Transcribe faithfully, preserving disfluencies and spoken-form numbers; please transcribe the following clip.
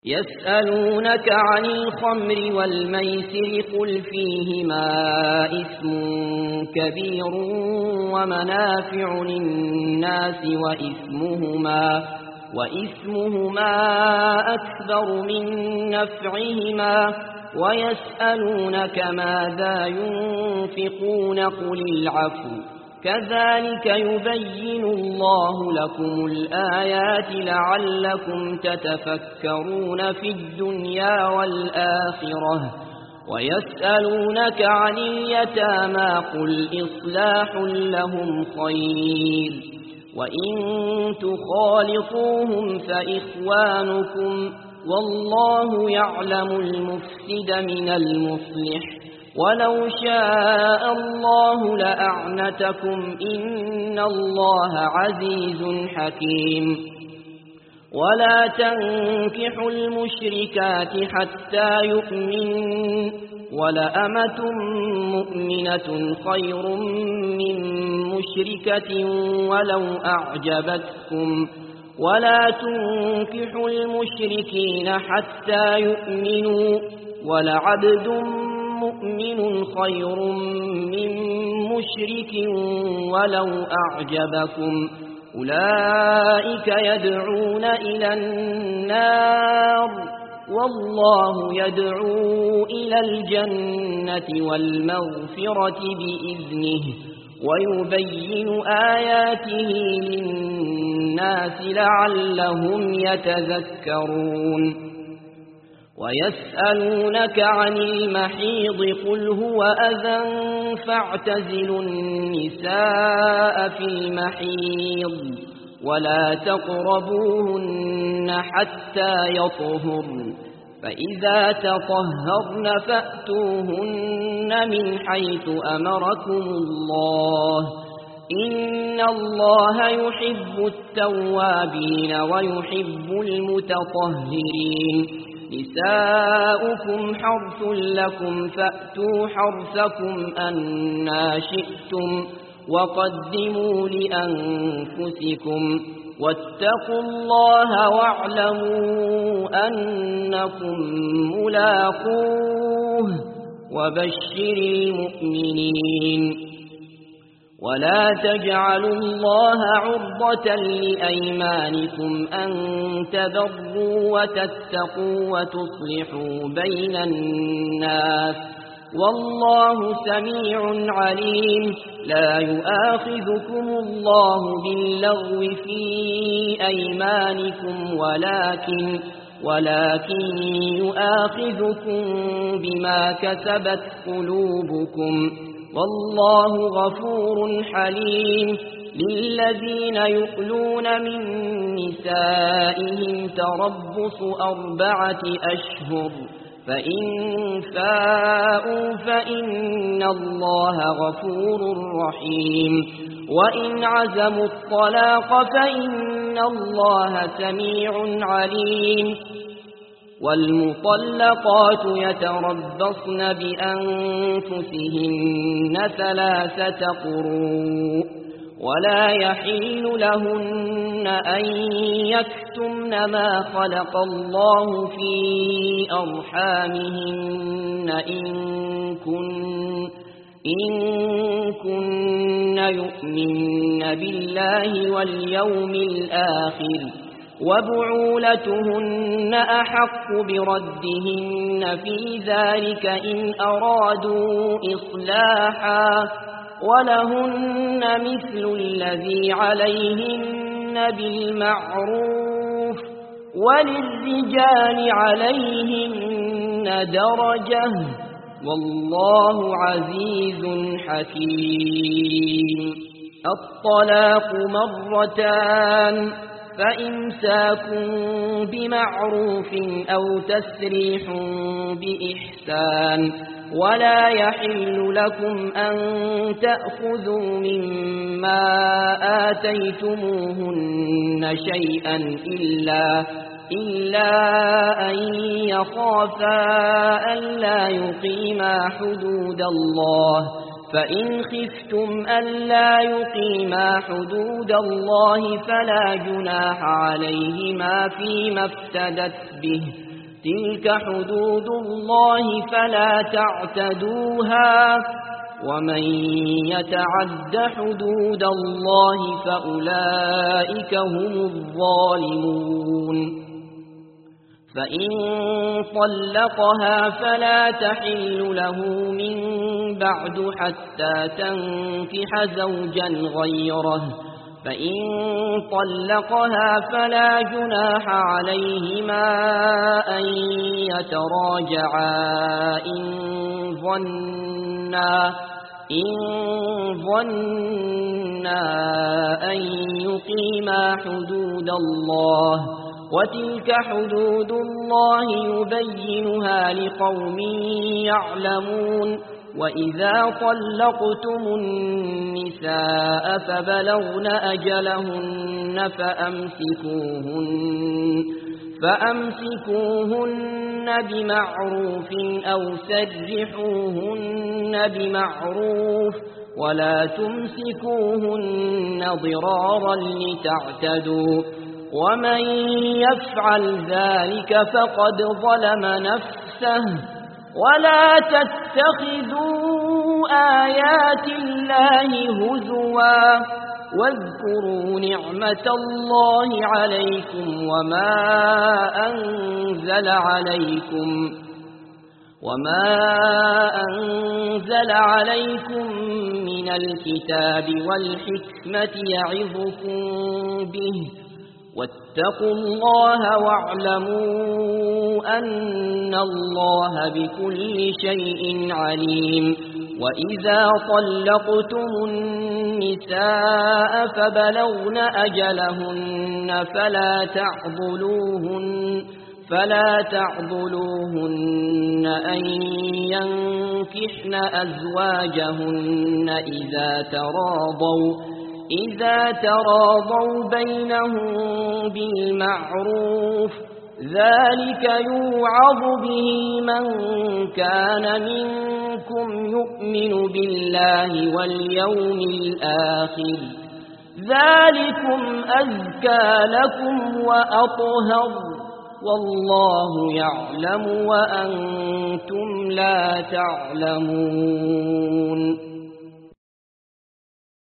يسألونك عن الخمر والميسر قل فيهما إثم كبير ومنافع للناس وإثمهما, وإثمهما أكبر من نفعهما ويسألونك ماذا ينفقون قل العفو كذلك يبين الله لكم الآيات لعلكم تتفكرون في الدنيا والآخرة ويسألونك عن اليتامى قل إصلاح لهم خير وإن تخالطوهم فإخوانكم والله يعلم المفسد من المصلح ولو شاء الله لأعنتكم إن الله عزيز حكيم ولا تنكحوا المشركات حتى يؤمنوا ولأمة مؤمنة خير من مشركة ولو أعجبتكم ولا تنكحوا المشركين حتى يؤمنوا ولعبد مؤمن خير من مشرك ولو أعجبكم أولئك يدعون إلى النار والله يدعو إلى الجنة والمغفرة بإذنه ويبين آياته للناس لعلهم يتذكرون ويسألونك عن المحيض قل هو أذى فاعتزلوا النساء في المحيض ولا تقربوهن حتى يطهرن فإذا تطهرن فأتوهن من حيث أمركم الله إن الله يحب التوابين ويحب المتطهرين نساؤكم حرث لكم فأتوا حرثكم أنى شئتم وقدموا لأنفسكم واتقوا الله واعلموا أنكم ملاقوه وبشر المؤمنين ولا تجعلوا الله عرضة لأيمانكم أن تبروا وتتقوا وتصلحوا بين الناس والله سميع عليم لا يؤاخذكم الله باللغو في أيمانكم ولكن ولكن يؤاخذكم بما كسبت قلوبكم والله غفور حليم للذين يؤلون من نسائهم تربص أربعة أشهر فإن فاءوا فإن الله غفور رحيم وإن عزموا الطلاق فإن الله سميع عليم والمطلقات يتربصن بأنفسهن ثلاثة قروء ولا يحل لهن أن يكتمن ما خلق الله في أرحامهن إن كن إن كن يؤمن بالله واليوم الآخر وبعولتهن أحق بردهن في ذلك إن أرادوا إصلاحا ولهن مثل الذي عليهن بالمعروف وللرجال عليهن درجة والله عزيز حكيم الطلاق مرتان فإمساك بمعروف أو تسريح بإحسان ولا يحل لكم أن تأخذوا مما آتيتموهن شيئا إلا, إلا أن يخافا ألا يقيما حدود الله فإن خفتم ألا يقيما حدود الله فلا جناح عليهما فيما افتدت به تلك حدود الله فلا تعتدوها ومن يتعد حدود الله فأولئك هم الظالمون فإن طلقها فلا تحل له من بعد حتى تنكح زوجا غيره فإن طلقها فلا جناح عليهما أن يتراجعا إن ظنا إن ظنا أن يقيما حدود الله وتلك حدود الله يبينها لقوم يعلمون وإذا طلقتم النساء فبلغن أجلهن فأمسكوهن, فأمسكوهن بمعروف أو سرحوهن بمعروف ولا تمسكوهن ضرارا لتعتدوا ومن يفعل ذلك فقد ظلم نفسه ولا تتخذوا آيات الله هزوا واذكروا نعمة الله عليكم وما أنزل عليكم وما أنزل عليكم من الكتاب والحكمة يعظكم به واتقوا الله واعلموا أن الله بكل شيء عليم وإذا طلقتم النساء فبلغن أجلهن فلا تعضلوهن فلا تعضلوهن أن ينكحن أزواجهن إذا تراضوا إذا تراضوا بينهم بالمعروف ذلك يوعظ به من كان منكم يؤمن بالله واليوم الآخر ذلكم أزكى لكم وأطهر والله يعلم وأنتم لا تعلمون